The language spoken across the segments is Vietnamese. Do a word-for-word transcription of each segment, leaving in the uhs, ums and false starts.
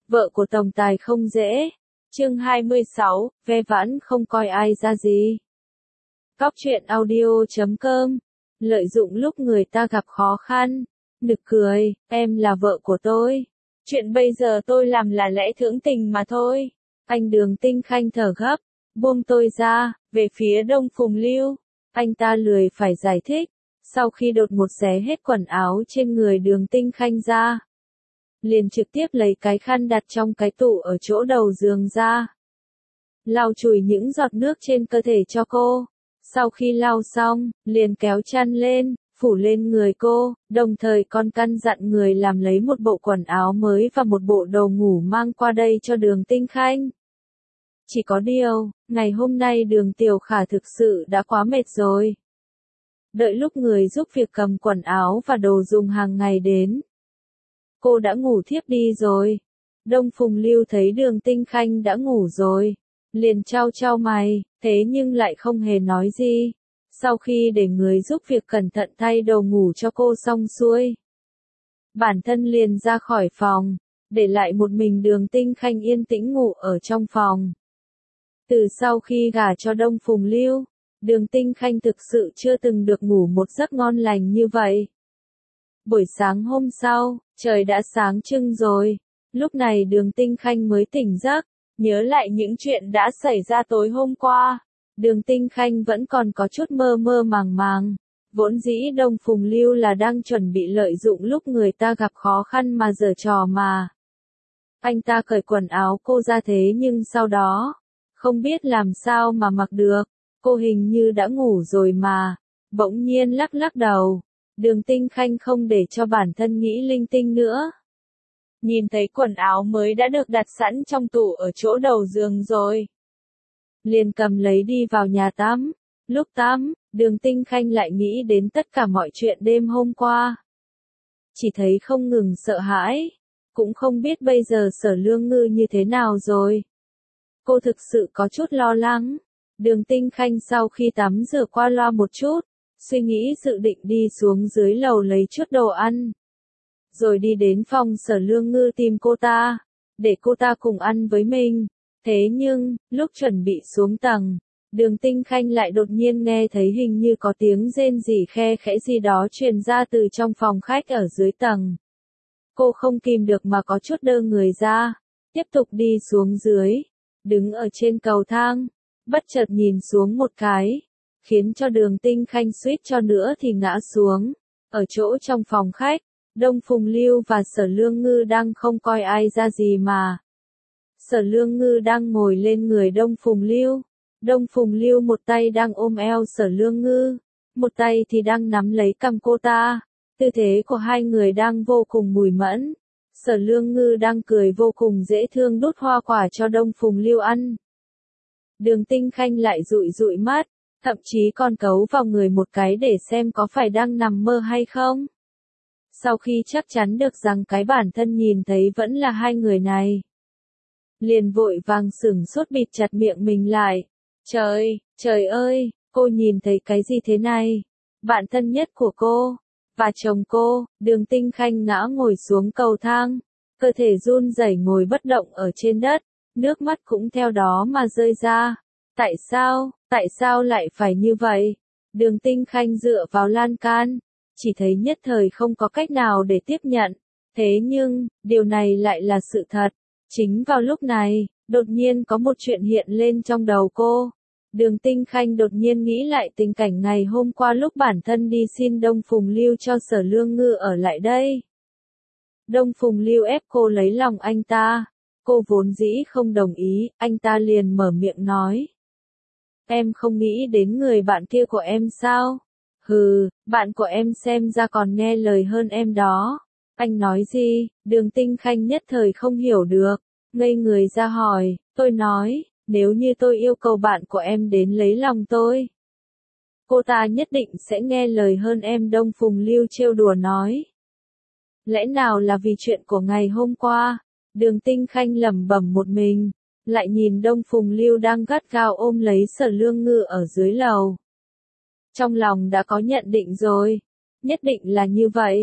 Vợ của tổng tài không dễ. Chương hai mươi sáu, ve vãn không coi ai ra gì. Cóc truyện audio chấm com. Lợi dụng lúc người ta gặp khó khăn. Nực cười, em là vợ của tôi. Chuyện bây giờ tôi làm là lẽ thưởng tình mà thôi. Anh Đường Tinh Khanh thở gấp, buông tôi ra, về phía Đông Phùng Lưu. Anh ta lười phải giải thích. Sau khi đột một xé hết quần áo trên người Đường Tinh Khanh ra, liền trực tiếp lấy cái khăn đặt trong cái tủ ở chỗ đầu giường ra, lau chùi những giọt nước trên cơ thể cho cô. Sau khi lau xong, liền kéo chăn lên, phủ lên người cô, đồng thời còn căn dặn người làm lấy một bộ quần áo mới và một bộ đồ ngủ mang qua đây cho Đường Tinh Khanh. Chỉ có điều, ngày hôm nay Đường Tiểu Khả thực sự đã quá mệt rồi. Đợi lúc người giúp việc cầm quần áo và đồ dùng hàng ngày đến, cô đã ngủ thiếp đi rồi. Đông Phùng Lưu thấy Đường Tinh Khanh đã ngủ rồi, liền trao trao mày, thế nhưng lại không hề nói gì. Sau khi để người giúp việc cẩn thận thay đồ ngủ cho cô xong xuôi, bản thân liền ra khỏi phòng, để lại một mình Đường Tinh Khanh yên tĩnh ngủ ở trong phòng. Từ sau khi gả cho Đông Phùng Lưu, Đường Tinh Khanh thực sự chưa từng được ngủ một giấc ngon lành như vậy. Buổi sáng hôm sau, trời đã sáng trưng rồi. Lúc này Đường Tinh Khanh mới tỉnh giấc, nhớ lại những chuyện đã xảy ra tối hôm qua. Đường Tinh Khanh vẫn còn có chút mơ mơ màng màng. Vốn dĩ Đông Phùng Lưu là đang chuẩn bị lợi dụng lúc người ta gặp khó khăn mà giở trò mà. Anh ta cởi quần áo cô ra, thế nhưng sau đó, không biết làm sao mà mặc được. Cô hình như đã ngủ rồi mà. Bỗng nhiên lắc lắc đầu. Đường Tinh Khanh không để cho bản thân nghĩ linh tinh nữa. Nhìn thấy quần áo mới đã được đặt sẵn trong tủ ở chỗ đầu giường rồi, liền cầm lấy đi vào nhà tắm. Lúc tắm, Đường Tinh Khanh lại nghĩ đến tất cả mọi chuyện đêm hôm qua. Chỉ thấy không ngừng sợ hãi, cũng không biết bây giờ Sở Lương Ngư như thế nào rồi. Cô thực sự có chút lo lắng. Đường Tinh Khanh sau khi tắm rửa qua loa một chút, suy nghĩ dự định đi xuống dưới lầu lấy chút đồ ăn, rồi đi đến phòng Sở Lương Ngư tìm cô ta, để cô ta cùng ăn với mình. Thế nhưng, lúc chuẩn bị xuống tầng, Đường Tinh Khanh lại đột nhiên nghe thấy hình như có tiếng rên rỉ khe khẽ gì đó truyền ra từ trong phòng khách ở dưới tầng. Cô không kìm được mà có chút đơ người ra, tiếp tục đi xuống dưới, đứng ở trên cầu thang, bất chợt nhìn xuống một cái, khiến cho Đường Tinh Khanh suýt cho nữa thì ngã xuống. Ở chỗ trong phòng khách, Đông Phùng Lưu và Sở Lương Ngư đang không coi ai ra gì mà. Sở Lương Ngư đang ngồi lên người Đông Phùng Lưu. Đông Phùng Lưu một tay đang ôm eo Sở Lương Ngư, một tay thì đang nắm lấy cằm cô ta. Tư thế của hai người đang vô cùng mùi mẫn. Sở Lương Ngư đang cười vô cùng dễ thương đút hoa quả cho Đông Phùng Lưu ăn. Đường Tinh Khanh lại dụi dụi mắt, thậm chí còn cấu vào người một cái để xem có phải đang nằm mơ hay không. Sau khi chắc chắn được rằng cái bản thân nhìn thấy vẫn là hai người này, liền vội vàng sửng sốt bịt chặt miệng mình lại. Trời, trời ơi, cô nhìn thấy cái gì thế này? Bạn thân nhất của cô, và chồng cô. Đường Tinh Khanh ngã ngồi xuống cầu thang, cơ thể run rẩy ngồi bất động ở trên đất, nước mắt cũng theo đó mà rơi ra. Tại sao, tại sao lại phải như vậy? Đường Tinh Khanh dựa vào lan can, chỉ thấy nhất thời không có cách nào để tiếp nhận. Thế nhưng, điều này lại là sự thật. Chính vào lúc này, đột nhiên có một chuyện hiện lên trong đầu cô. Đường Tinh Khanh đột nhiên nghĩ lại tình cảnh ngày hôm qua lúc bản thân đi xin Đông Phùng Lưu cho Sở Lương Ngư ở lại đây. Đông Phùng Lưu ép cô lấy lòng anh ta. Cô vốn dĩ không đồng ý, anh ta liền mở miệng nói. Em không nghĩ đến người bạn kia của em sao? Hừ, bạn của em xem ra còn nghe lời hơn em đó. Anh nói gì? Đường Tinh Khanh nhất thời không hiểu được, ngây người ra hỏi. Tôi nói, nếu như tôi yêu cầu bạn của em đến lấy lòng tôi, cô ta nhất định sẽ nghe lời hơn em. Đông Phùng Lưu trêu đùa nói. Lẽ nào là vì chuyện của ngày hôm qua? Đường Tinh Khanh lẩm bẩm một mình, lại nhìn Đông Phùng Lưu đang gắt gao ôm lấy Sở Lương Ngư ở dưới lầu. Trong lòng đã có nhận định rồi, nhất định là như vậy.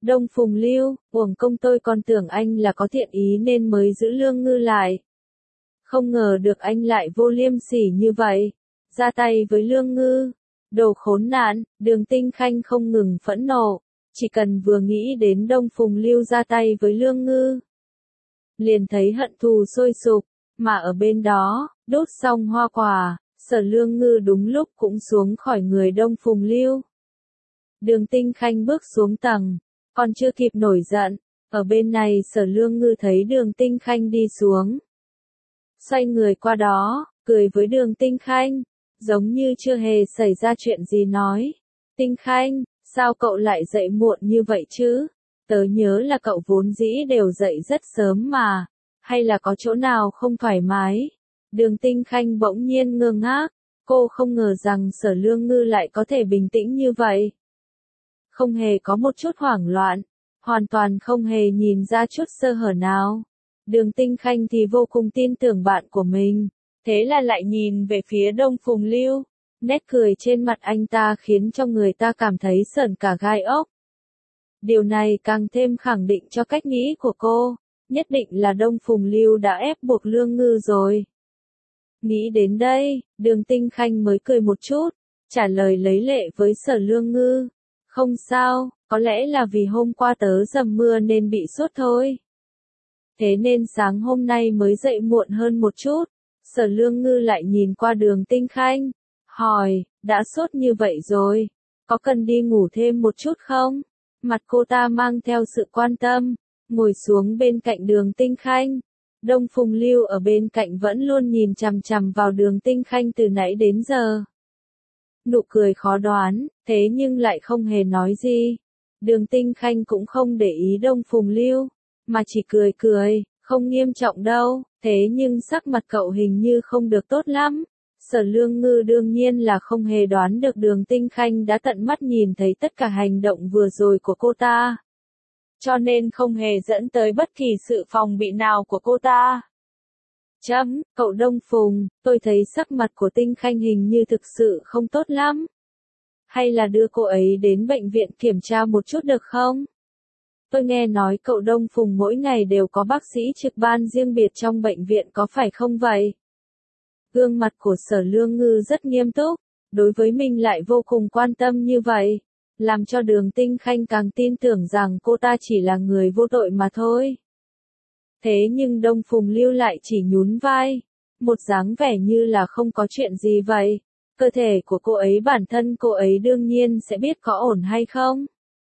Đông Phùng Lưu, uổng công tôi còn tưởng anh là có thiện ý nên mới giữ Lương Ngư lại. Không ngờ được anh lại vô liêm sỉ như vậy, ra tay với Lương Ngư. Đồ khốn nạn, Đường Tinh Khanh không ngừng phẫn nộ, chỉ cần vừa nghĩ đến Đông Phùng Lưu ra tay với Lương Ngư, liền thấy hận thù sôi sục, mà ở bên đó, đốt xong hoa quả, Sở Lương Ngư đúng lúc cũng xuống khỏi người Đông Phùng Lưu. Đường Tinh Khanh bước xuống tầng, còn chưa kịp nổi giận, ở bên này Sở Lương Ngư thấy Đường Tinh Khanh đi xuống. Xoay người qua đó, cười với Đường Tinh Khanh, giống như chưa hề xảy ra chuyện gì nói. Tinh Khanh, sao cậu lại dậy muộn như vậy chứ? Tớ nhớ là cậu vốn dĩ đều dậy rất sớm mà, hay là có chỗ nào không thoải mái? Đường Tinh Khanh bỗng nhiên ngơ ngác, cô không ngờ rằng Sở Lương Ngư lại có thể bình tĩnh như vậy. Không hề có một chút hoảng loạn, hoàn toàn không hề nhìn ra chút sơ hở nào. Đường Tinh Khanh thì vô cùng tin tưởng bạn của mình, thế là lại nhìn về phía Đông Phùng Lưu, nét cười trên mặt anh ta khiến cho người ta cảm thấy sởn cả gai ốc. Điều này càng thêm khẳng định cho cách nghĩ của cô, nhất định là Đông Phùng Lưu đã ép buộc Lương Ngư rồi. Nghĩ đến đây, Đường Tinh Khanh mới cười một chút, trả lời lấy lệ với Sở Lương Ngư. Không sao, có lẽ là vì hôm qua tớ dầm mưa nên bị sốt thôi. Thế nên sáng hôm nay mới dậy muộn hơn một chút. Sở Lương Ngư lại nhìn qua Đường Tinh Khanh, hỏi, đã sốt như vậy rồi, có cần đi ngủ thêm một chút không? Mặt cô ta mang theo sự quan tâm, ngồi xuống bên cạnh Đường Tinh Khanh. Đông Phùng Lưu ở bên cạnh vẫn luôn nhìn chằm chằm vào Đường Tinh Khanh từ nãy đến giờ. Nụ cười khó đoán, thế nhưng lại không hề nói gì. Đường Tinh Khanh cũng không để ý Đông Phùng Lưu, mà chỉ cười cười, không nghiêm trọng đâu, thế nhưng sắc mặt cậu hình như không được tốt lắm. Sở Lương Ngư đương nhiên là không hề đoán được Đường Tinh Khanh đã tận mắt nhìn thấy tất cả hành động vừa rồi của cô ta, cho nên không hề dẫn tới bất kỳ sự phòng bị nào của cô ta. Chấm, cậu Đông Phùng, tôi thấy sắc mặt của Tinh Khanh hình như thực sự không tốt lắm. Hay là đưa cô ấy đến bệnh viện kiểm tra một chút được không? Tôi nghe nói cậu Đông Phùng mỗi ngày đều có bác sĩ trực ban riêng biệt trong bệnh viện có phải không vậy? Gương mặt của Sở Lương Ngư rất nghiêm túc, đối với mình lại vô cùng quan tâm như vậy, làm cho Đường Tinh Khanh càng tin tưởng rằng cô ta chỉ là người vô tội mà thôi. Thế nhưng Đông Phùng Lưu lại chỉ nhún vai, một dáng vẻ như là không có chuyện gì vậy. Cơ thể của cô ấy bản thân cô ấy đương nhiên sẽ biết có ổn hay không.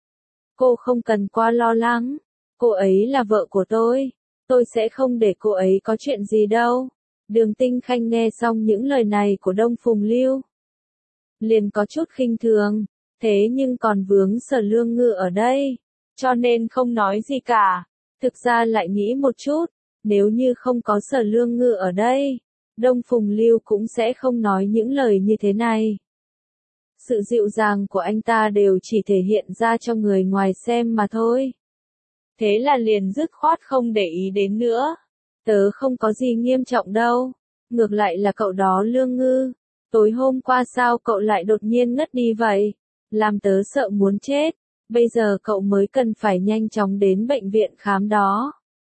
Cô không cần quá lo lắng, cô ấy là vợ của tôi, tôi sẽ không để cô ấy có chuyện gì đâu. Đường Tinh Khanh nghe xong những lời này của Đông Phùng Lưu, liền có chút khinh thường, thế nhưng còn vướng Sở Lương Ngư ở đây, cho nên không nói gì cả. Thực ra lại nghĩ một chút, nếu như không có Sở Lương Ngư ở đây, Đông Phùng Lưu cũng sẽ không nói những lời như thế này. Sự dịu dàng của anh ta đều chỉ thể hiện ra cho người ngoài xem mà thôi. Thế là liền dứt khoát không để ý đến nữa. Tớ không có gì nghiêm trọng đâu, ngược lại là cậu đó Lương Ngư. Tối hôm qua sao cậu lại đột nhiên ngất đi vậy? Làm tớ sợ muốn chết. Bây giờ cậu mới cần phải nhanh chóng đến bệnh viện khám đó.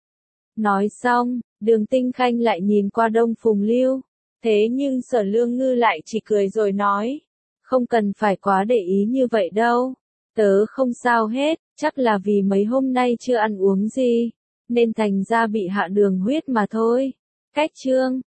Nói xong, Đường Tinh Khanh lại nhìn qua Đông Phùng Lưu. Thế nhưng Sở Lương Ngư lại chỉ cười rồi nói. Không cần phải quá để ý như vậy đâu. Tớ không sao hết, chắc là vì mấy hôm nay chưa ăn uống gì, nên thành ra bị hạ đường huyết mà thôi. Cách chương